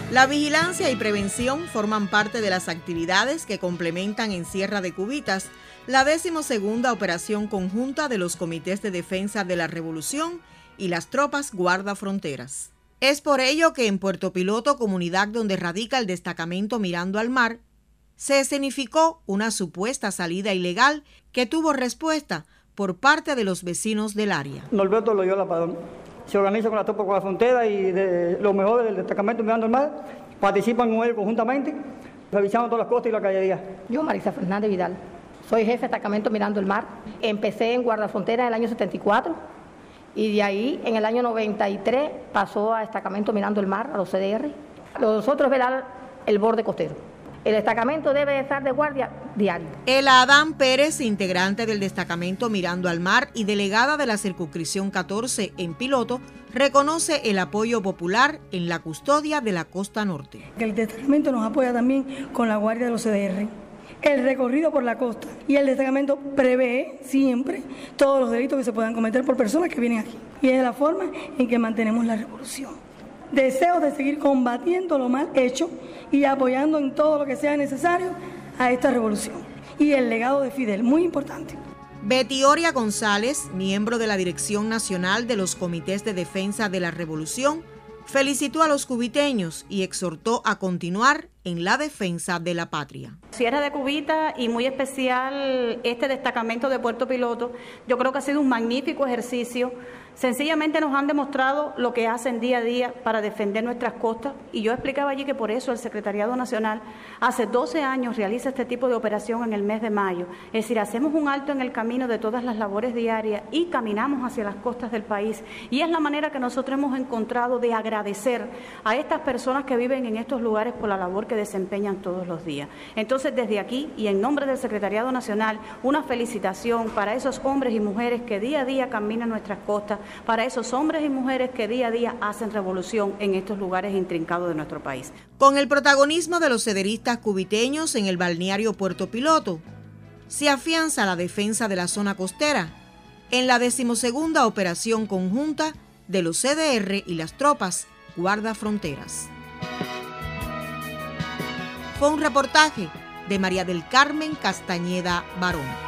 La vigilancia y prevención forman parte de las actividades que complementan en Sierra de Cubitas la 12ª operación conjunta de los Comités de Defensa de la Revolución y las tropas guardafronteras. Es por ello que en Puerto Piloto, comunidad donde radica el destacamento Mirando al Mar, se escenificó una supuesta salida ilegal que tuvo respuesta por parte de los vecinos del área. Norberto Loyola Padón. Se organiza con la tropa guardafrontera y de los mejores del destacamento Mirando al Mar participan con él conjuntamente, revisando todas las costas y la caballería. Yo, Marisa Fernández Vidal, soy jefe de destacamento Mirando el Mar. Empecé en guardafrontera en el año 74 y de ahí en el año 93 pasó a destacamento Mirando el Mar, a los CDR. Nosotros velar el borde costero. El destacamento debe estar de guardia diario. El Adán Pérez, integrante del destacamento Mirando al Mar y delegada de la circunscripción 14 en Piloto, reconoce el apoyo popular en la custodia de la costa norte. El destacamento nos apoya también con la guardia de los CDR. El recorrido por la costa y el destacamento prevé siempre todos los delitos que se puedan cometer por personas que vienen aquí. Y es la forma en que mantenemos la revolución. Deseo de seguir combatiendo lo mal hecho y apoyando en todo lo que sea necesario a esta revolución. Y el legado de Fidel, muy importante. Betty Oria González, miembro de la Dirección Nacional de los Comités de Defensa de la Revolución, felicitó a los cubiteños y exhortó a continuar en la defensa de la patria. Sierra de Cubitas y muy especial este destacamento de Puerto Piloto, yo creo que ha sido un magnífico ejercicio. Sencillamente nos han demostrado lo que hacen día a día para defender nuestras costas y yo explicaba allí que por eso el Secretariado Nacional hace 12 años realiza este tipo de operación en el mes de mayo. Es decir, hacemos un alto en el camino de todas las labores diarias y caminamos hacia las costas del país y es la manera que nosotros hemos encontrado de agradecer a estas personas que viven en estos lugares por la labor que desempeñan todos los días. Entonces, desde aquí y en nombre del Secretariado Nacional, una felicitación para esos hombres y mujeres que día a día caminan nuestras costas, para esos hombres y mujeres que día a día hacen revolución en estos lugares intrincados de nuestro país. Con el protagonismo de los cederistas cubiteños en el balneario Puerto Piloto, se afianza la defensa de la zona costera en la 12ª operación conjunta de los CDR y las tropas guardafronteras. Fue un reportaje de María del Carmen Castañeda Barón.